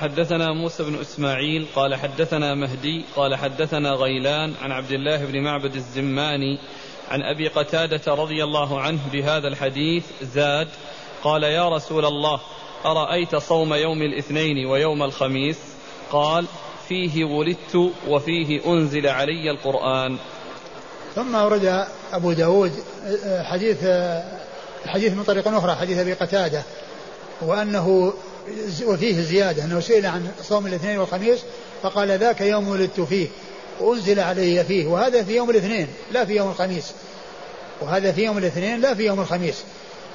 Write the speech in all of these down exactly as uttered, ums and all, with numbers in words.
حدثنا موسى بن إسماعيل قال حدثنا مهدي قال حدثنا غيلان عن عبد الله بن معبد الزماني عن أبي قتادة رضي الله عنه بهذا الحديث زاد قال يا رسول الله أرأيت صوم يوم الاثنين ويوم الخميس؟ قال فيه ولدت وفيه أنزل علي القرآن. ثم ورد أبو داود حديث حديث من طريق أخرى حديث أبي قتادة وأنه وفيه زيادة أنه سئل عن صوم الاثنين والخميس فقال ذاك يوم ولدت فيه وأنزل علي فيه، وهذا في يوم الاثنين لا في يوم الخميس، وهذا في يوم الاثنين لا في يوم الخميس.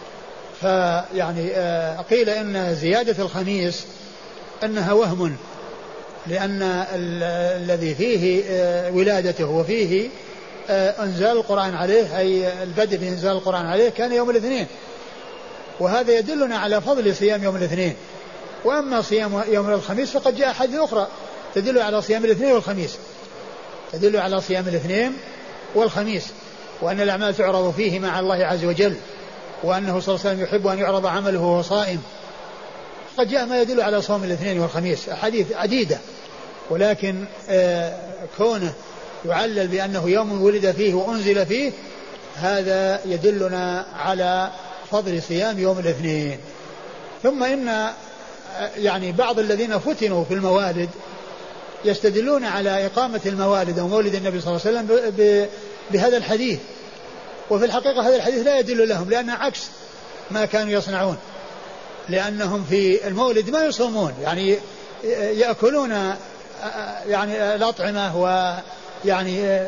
فيعني قيل إن زيادة الخميس أنها وهم، لأن الذي فيه ولادته وفيه أنزال القرآن عليه أي البدء بإنزال القرآن عليه كان يوم الاثنين، وهذا يدلنا على فضل صيام يوم الاثنين. وأما صيام يوم الخميس فقد جاء حديث أخرى تدل على صيام الاثنين والخميس، تدل على صيام الاثنين والخميس، وأن الأعمال تعرض فيه مع الله عز وجل، وأنه صلى الله عليه وسلم يحب أن يعرض عمله وهو صائم. قد جاء ما يدل على صوم الاثنين والخميس أحاديث عديدة، ولكن آه كونه يعلل بأنه يوم ولد فيه وأنزل فيه هذا يدلنا على فضل صيام يوم الاثنين. ثم إن يعني بعض الذين فتنوا في الموالد يستدلون على إقامة الموالد ومولد النبي صلى الله عليه وسلم بهذا الحديث، وفي الحقيقة هذا الحديث لا يدل لهم، لأنه عكس ما كانوا يصنعون، لأنهم في المولد ما يصومون، يعني يأكلون يعني الأطعمة ويعني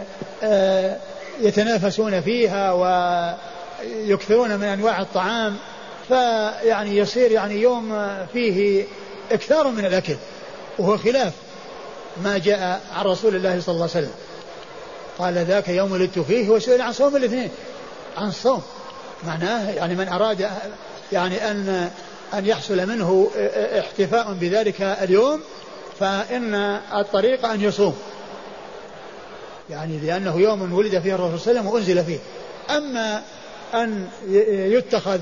يتنافسون فيها ويكثرون من أنواع الطعام، فيعني يصير يعني يوم فيه إكثار من الأكل، وهو خلاف ما جاء عن رسول الله صلى الله عليه وسلم. قال ذاك يوم ولدت فيه وسئل عن صوم الاثنين، عن الصوم معناه يعني من أراد يعني أن أن يحصل منه احتفاء بذلك اليوم فإن الطريق أن يصوم، يعني لأنه يوم ولد فيه الرسول صلى الله عليه وسلم وأنزل فيه. أما أن يتخذ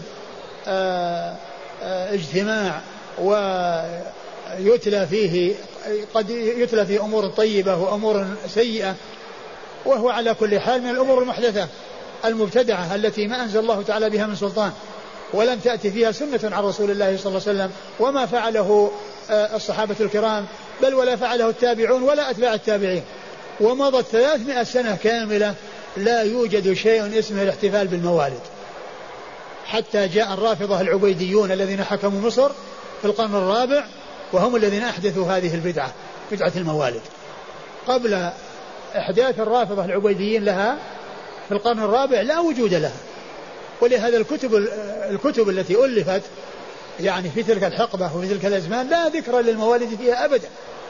اجتماع ويتلى فيه قد يتلى فيه أمور طيبة وأمور سيئة، وهو على كل حال من الأمور المحدثة المبتدعة التي ما أنزل الله تعالى بها من سلطان، ولم تأتي فيها سنة عن رسول الله صلى الله عليه وسلم، وما فعله الصحابة الكرام بل ولا فعله التابعون ولا أتباع التابعين، ومضت ثلاثمائة سنة كاملة لا يوجد شيء اسمه الاحتفال بالموالد، حتى جاء الرافضة العبيديون الذين حكموا مصر في القرن الرابع، وهم الذين أحدثوا هذه البدعة، بدعة الموالد. قبل إحداث الرافضة العبيديين لها في القرن الرابع لا وجود لها، ولهذا الكتب الكتب التي ألفت يعني في تلك الحقبة وفي تلك الأزمان لا ذكر للموالد فيها أبدا،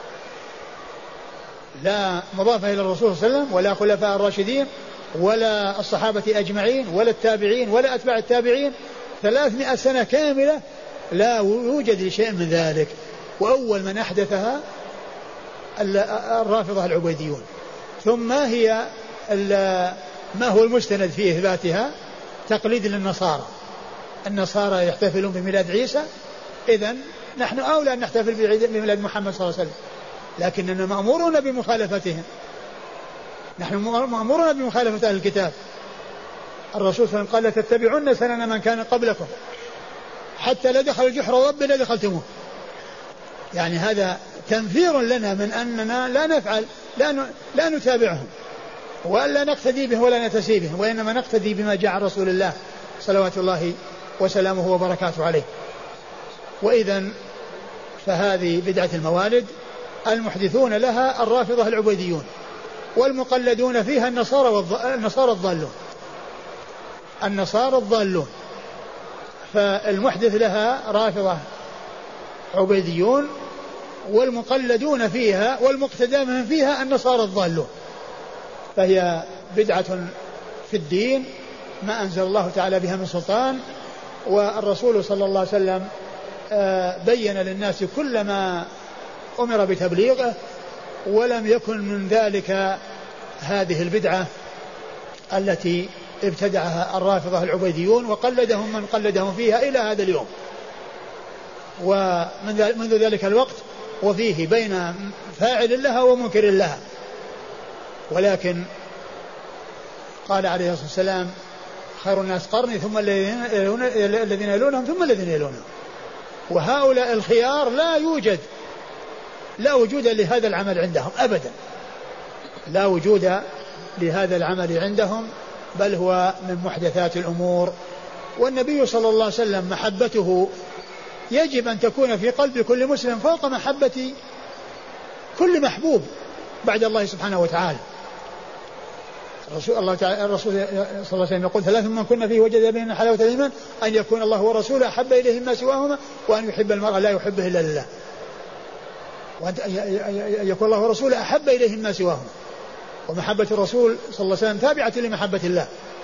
لا مضافة إلى الرسول صلى الله عليه وسلم ولا خلفاء الراشدين ولا الصحابة أجمعين ولا التابعين ولا أتباع التابعين، ثلاثمائة سنة كاملة لا يوجد لشيء من ذلك. وأول من أحدثها الرافضة العبيديون. ثم هي ما هو المستند في إثباتها؟ تقليد للنصارى، النصارى يحتفلون بميلاد عيسى، إذن نحن أولى أن نحتفل بميلاد محمد صلى الله عليه وسلم، لكننا مأمورون بمخالفتهم، نحن مأمورون بمخالفة أهل الكتاب. الرسول صلى الله عليه وسلم قال تتبعون سنن من كان قبلكم حتى لا دخل الجحر رب لا دخلتموه، يعني هذا تنفير لنا من أننا لا نفعل لا, لا نتابعهم ولا نقتدي به ولا نتسي به، وإنما نقتدي بما جاء عن رسول الله صلوات الله وسلامه وبركاته عليه. وإذن فهذه بدعة الموالد المحدثون لها الرافضة العبيديون، والمقلدون فيها النصارى والنصارى الضالون النصارى الضالون فالمحدث لها رافضة عبيديون، والمقلدون فيها والمقتدى من فيها النصارى الضالون، فهي بدعة في الدين ما أنزل الله تعالى بها من سلطان. والرسول صلى الله عليه وسلم بين للناس كل ما أمر بتبليغه، ولم يكن من ذلك هذه البدعة التي ابتدعها الرافضة العبيديون وقلدهم من قلدهم فيها إلى هذا اليوم. ومنذ ذلك الوقت وفيه بين فاعل لها ومنكر لها. ولكن قال عليه الصلاة والسلام خير الناس قرني ثم الذين يلونهم ثم الذين يلونهم. وهؤلاء الخيار لا يوجد لا وجود لهذا العمل عندهم أبدا، لا وجود لهذا العمل عندهم، بل هو من محدثات الأمور. والنبي صلى الله عليه وسلم محبته يجب أن تكون في قلب كل مسلم فوق محبة كل محبوب بعد الله سبحانه وتعالى. الرسول, الله تعالى الرسول صلى الله عليه وسلم يقول ثلاث من كنا فيه وجد بين حلاوة الإيمان أن يكون الله ورسوله أحب إليه ما سواهما وأن يحب المرء لا يحبه إلا لله، وأن يكون الله ورسوله أحب إليه ما سواهما. ومحبة الرسول صلى الله عليه وسلم تابعة لمحبة الله،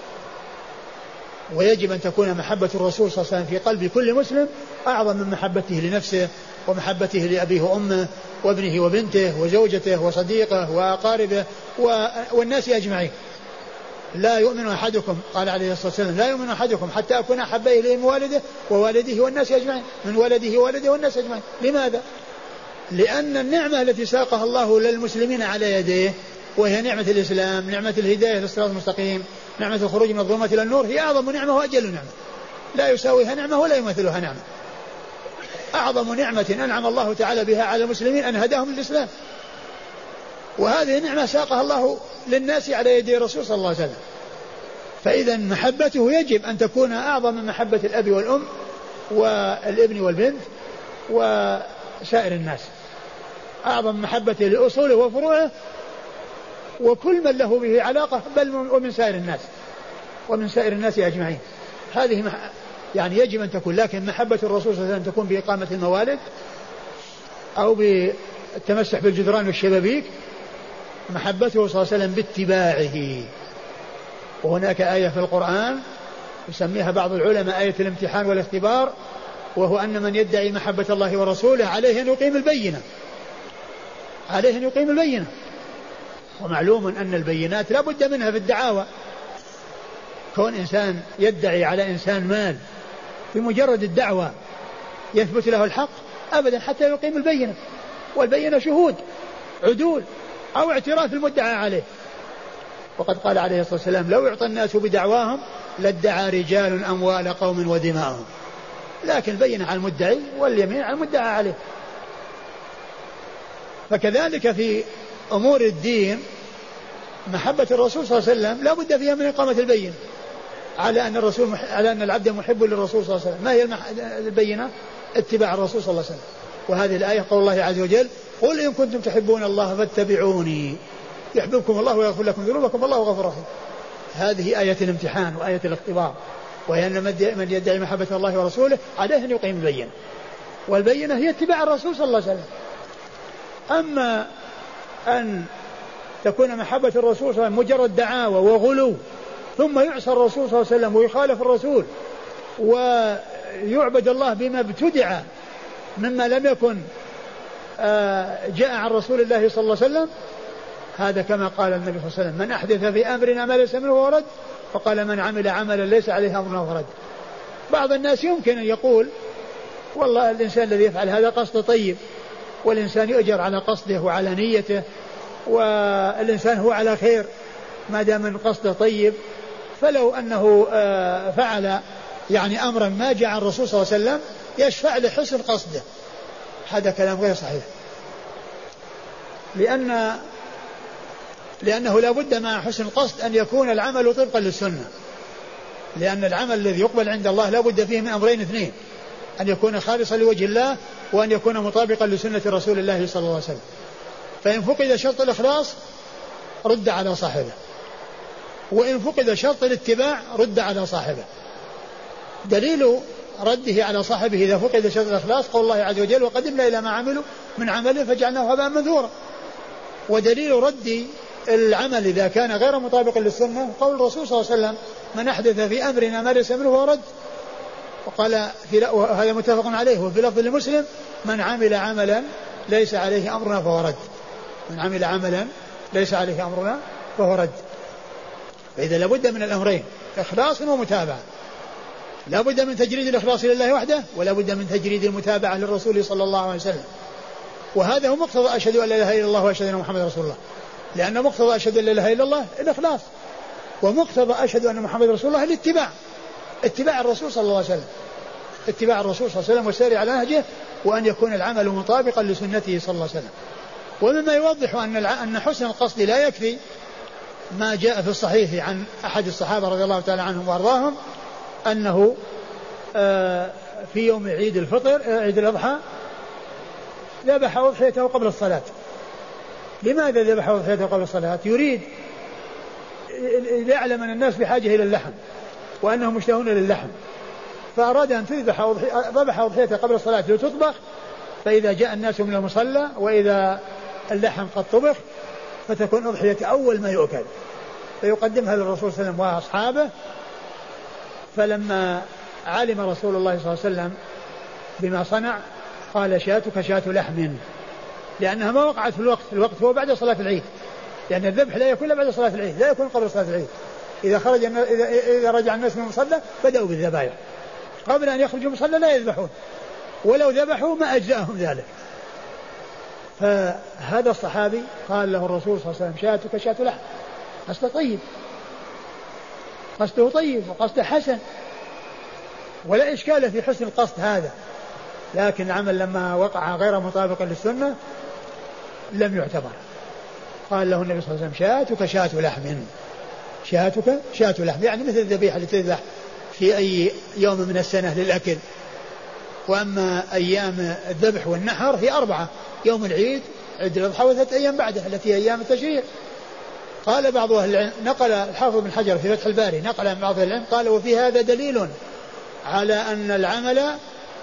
ويجب أن تكون محبة الرسول صلى الله عليه وسلم في قلب كل مسلم أعظم من محبته لنفسه ومحبته لأبيه وأمه وابنه وبنته وزوجته وصديقه وأقاربه والناس أجمعين. لا يؤمن أحدكم، قال عليه الصلاة والسلام لا يؤمن أحدكم حتى أكون أحب إليه من والده ووالده والناس أجمعين، من ولده ووالده والناس أجمعين. لماذا؟ لأن النعمة التي ساقها الله للمسلمين على يديه وهي نعمة الإسلام، نعمة الهداية للصراط المستقيم، نعمة الخروج من الظلمات إلى النور، هي أعظم نعمة وأجل نعمة، لا يساويها نعمة ولا يمثلها نعمة. أعظم نعمة أنعم الله تعالى بها على المسلمين أن هداهم للإسلام، وهذه نعمة ساقها الله للناس على يدي الرسول صلى الله عليه وسلم. فإذا محبته يجب أن تكون أعظم من محبة الأب والأم والابن والبنت وسائر الناس، أعظم محبته لأصوله وفروعه وكل من له به علاقة، بل ومن سائر الناس ومن سائر الناس أجمعين. هذه مح... يعني يجب أن تكون. لكن محبة الرسول صلى الله عليه وسلم تكون بإقامة الموالد أو بالتمسح بالجدران والشبابيك، محبته صلى الله عليه وسلم باتباعه. وهناك آية في القرآن يسميها بعض العلماء آية الامتحان والاختبار، وهو أن من يدعي محبة الله ورسوله عليه أن يقيم البينة، عليه أن يقيم البينة. ومعلوم أن البينات لا بد منها في الدعاوى. كون إنسان يدعي على إنسان مال بمجرد الدعوة يثبت له الحق أبدا حتى يقيم البينة، والبينة شهود عدول أو اعتراف المدعى عليه. وقد قال عليه الصلاة والسلام لو يعطى الناس بدعواهم لادعى رجال أموال قوم ودماءهم، لكن البينة على المدعي واليمين على المدعى عليه. فكذلك في أمور الدين محبة الرسول صلى الله عليه وسلم لا بد فيها من إقامة البينة على أن الرسول مح... على أن العبد محب للرسول صلى الله عليه وسلم. ما هي المح... البينة؟ اتباع الرسول صلى الله عليه وسلم. وهذه الآية قول الله عز وجل قل إن كنتم تحبون الله فاتبعوني يحببكم الله ويغفر لكم ذنوبكم والله غفور رحيم. هذه آية الامتحان وآية الاختبار، وهي أن من يدعي محبة الله ورسوله عليه أن يقيم البينة، والبينة هي اتباع الرسول صلى الله عليه وسلم. أما أن تكون محبة الرسول صلى الله عليه وسلم مجرد دعاوى وغلو ثم يعصى الرسول صلى الله عليه وسلم ويخالف الرسول ويعبد الله بما ابتدع مما لم يكن جاء عن رسول الله صلى الله عليه وسلم، هذا كما قال النبي صلى الله عليه وسلم من أحدث في أمرنا ما ليس منه ورد، فقال من عمل عملا ليس عليه أمرنا ورد. بعض الناس يمكن أن يقول والله الإنسان الذي يفعل هذا قصد طيب، والإنسان يؤجر على قصده وعلى نيته، والإنسان هو على خير ما دام من قصده طيب، فلو أنه فعل يعني أمرا ما جاء عن الرسول صلى الله عليه وسلم يشفع لحسن قصده. هذا كلام غير صحيح، لأن لأنه لا بد مع حسن القصد أن يكون العمل طبقا للسنة، لأن العمل الذي يقبل عند الله لا بد فيه من أمرين اثنين، أن يكون خالصا لوجه الله وأن يكون مطابقا لسنة رسول الله صلى الله عليه وسلم. فإن فقد شرط الإخلاص رد على صاحبه، وإن فقد شرط الاتباع رد على صاحبه. دليل رده على صاحبه إذا فقد شرط الإخلاص قول الله عز وجل وقدمنا إلى ما عملوا من عمل فجعلناه هباء منثورا. ودليل رد العمل إذا كان غير مطابق للسنة قول الرسول صلى الله عليه وسلم من أحدث في أمرنا ما ليس منه ورد، وقال في وهذا متفق عليه. وفي لفظ لمسلم من عمل عملا ليس عليه أمرنا فهو رد، من عمل عملا ليس عليه أمرنا فهو رد. فإذا لابد من الأمرين إخلاص ومتابعة، لابد من تجريد الإخلاص لله وحده، ولا بد من تجريد المتابعة للرسول صلى الله عليه وسلم. وهذا هو مقتضى أشهد أن لا إله إلا الله وأشهد أن محمد رسول الله، لأن مقتضى أشهد أن لا إله إلا الله الإخلاص، ومقتضى أشهد أن محمد رسول الله الاتباع، اتباع الرسول صلى الله عليه وسلم، اتباع الرسول صلى الله عليه وسلم والسير على نهجه، وأن يكون العمل مطابقا لسنته صلى الله عليه وسلم. ومما يوضح أن أن حسن القصد لا يكفي ما جاء في الصحيح عن أحد الصحابة رضي الله تعالى عنهم وأرضاهم أنه في يوم عيد الفطر عيد الأضحى ذبح أضحيته قبل الصلاة. لماذا ذبح أضحيته قبل الصلاة؟ يريد يعلم أن الناس بحاجة إلى اللحم وأنهم مشتهون للحم، فأراد أن تذبح ذبح أضحيته قبل الصلاة لتطبخ، فإذا جاء الناس من المصلى وإذا اللحم قد طبخ فتكون أضحية أول ما يؤكل، فيقدمها للرسول صلى الله عليه وسلم وأصحابه. فلما علم رسول الله صلى الله عليه وسلم بما صنع قال شاتك شاة لحم، لأنها ما وقعت في الوقت، الوقت هو بعد صلاة العيد، لأن الذبح لا يكون بعد صلاة العيد، لا يكون قبل صلاة العيد. إذا خرج إذا, إذا رجع الناس من المصلى بدأوا بالذبائح، قبل أن يخرجوا من المصلى لا يذبحون، ولو ذبحوا ما أجزأهم ذلك. فهذا الصحابي قال له الرسول صلى الله عليه وسلم شاتك شاة لحم، قصده طيب، قصده طيب وقصده حسن، ولا إشكال في حسن القصد هذا، لكن العمل لما وقع غير مطابقا للسنة لم يعتبر. قال له النبي صلى الله عليه وسلم شاتك شاة لحم، شاتك شاة لحم، يعني مثل الذبيحة اللي تذبح في أي يوم من السنة للأكل. وأما أيام الذبح والنحر هي أربعة، يوم العيد عيد الأضحى وثلاثة أيام بعده التي هي أيام التشريق. قال بعض أهل العلم، نقل الحافظ بن حجر في فتح الباري نقل عن بعض أهل العلم قال وفي هذا دليل على أن العمل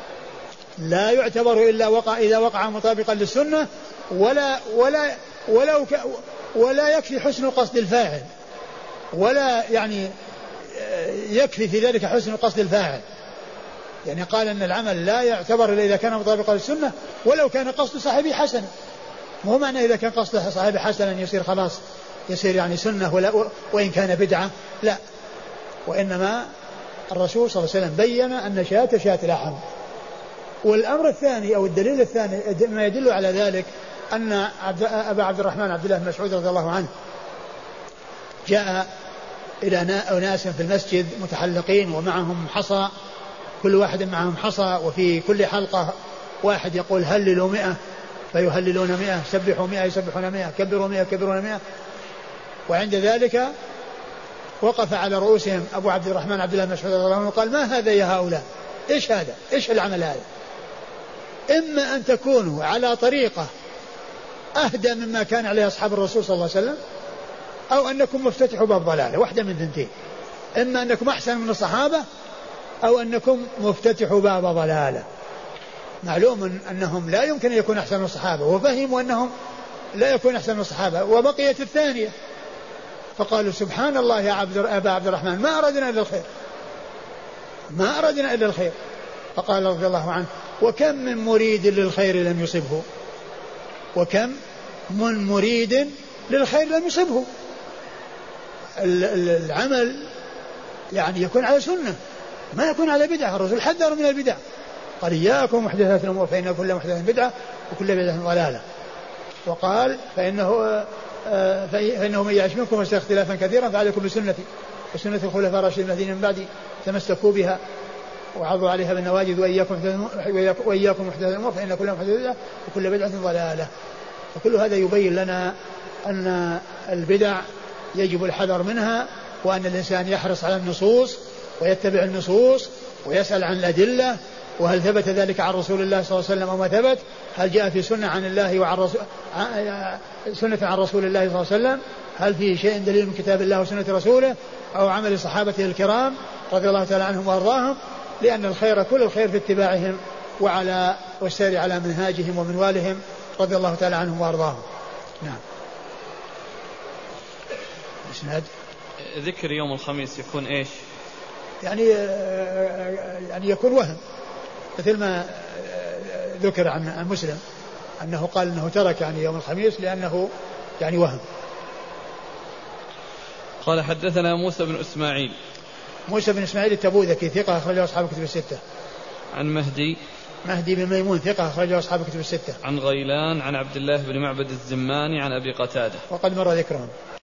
لا يعتبر إلا وقع إذا وقع مطابقا للسنة، ولا ولا ولو ك ولا يكفي حسن قصد الفاعل، ولا يعني يكفي في ذلك حسن قصد الفاعل. يعني قال أن العمل لا يعتبر إلا إذا كان مطابقا للسنة ولو كان قصد صاحبه حسنا. مو معنى إذا كان قصد صاحبه حسنا يصير خلاص يصير يعني سنة ولا وإن كان بدعة، لا، وإنما الرسول صلى الله عليه وسلم بين أن شاة شاة لحم. والأمر الثاني أو الدليل الثاني ما يدل على ذلك أن أبا عبد الرحمن عبد الله بن مسعود رضي الله عنه جاء إلى أناس في المسجد متحلقين ومعهم حصى، كل واحد معهم حصى، وفي كل حلقة واحد يقول هللوا مئة فيهللون مئة، سبحوا مئة يسبحون مئة، كبروا مئة يكبرون مئة. وعند ذلك وقف على رؤوسهم أبو عبد الرحمن عبد الله بن مسعود رضي الله عنه وقال ما هذا يا هؤلاء، إيش هذا، إيش العمل هذا؟ إما أن تكونوا على طريقة أهدى مما كان عليه أصحاب الرسول صلى الله عليه وسلم، أو أنكم مفتتحوا باب ضلالة، واحدة من ثنتين، إما أنكم أحسن من الصحابة أو أنكم مفتتحوا باب ضلالة. معلوم أنهم لا يمكن أن يكون أحسن من الصحابة، وفهموا أنهم لا يكون أحسن من الصحابة، وبقيت الثانية، فقالوا سبحان الله يا عبد أبا عبد الرحمن ما أردنا إلا الخير، ما أردنا إلا الخير. فقال رضي الله عنه وكم من مريد للخير لم يصبه، وكم من مريد للخير لم يصبه. العمل يعني يكون على سنة، ما يكون على بدعة. الرسول حذر من البدع، قال إياكم محدثات الأمور فإن كل محدثة بدعة وكل بدعة ضلالة. وقال فإنه فإنه من يعش منكم ويرى اختلافا كثيرا فعليكم بسنتي وسنة الخلفاء الراشدين الذين من بعدي تمسكوا بها وعضوا عليها بالنواجذ وإياكم وإياكم محدثات الأمور فإن كل محدثة بدعة وكل بدعة ضلالة. وكل هذا يبين لنا أن البدع يجب الحذر منها، وأن الإنسان يحرص على النصوص ويتبع النصوص ويسأل عن الأدلة، وهل ثبت ذلك عن رسول الله صلى الله عليه وسلم أو ما ثبت، هل جاء في سنة عن الله وعن رسول سنة عن رسول الله صلى الله عليه وسلم، هل فيه شيء دليل من كتاب الله وسنة رسوله أو عمل صحابته الكرام رضي الله تعالى عنهم وأرضاهم. لأن الخير كل الخير في اتباعهم وعلى والسير على منهاجهم ومنوالهم رضي الله تعالى عنهم وأرضاهم. نعم. إسناد ذكر يوم الخميس يكون إيش؟ يعني يعني يكون وهم، مثل ما ذكر عن مسلم أنه قال أنه ترك يعني يوم الخميس لأنه يعني وهم. قال حدثنا موسى بن إسماعيل. موسى بن إسماعيل التبوذكي ثقة أخرجه أصحاب الكتب الستة. عن مهدي. مهدي بن ميمون ثقة أخرجه أصحاب كتب الستة. عن غيلان عن عبد الله بن معبد الزماني عن أبي قتادة وقد مر ذكرهم.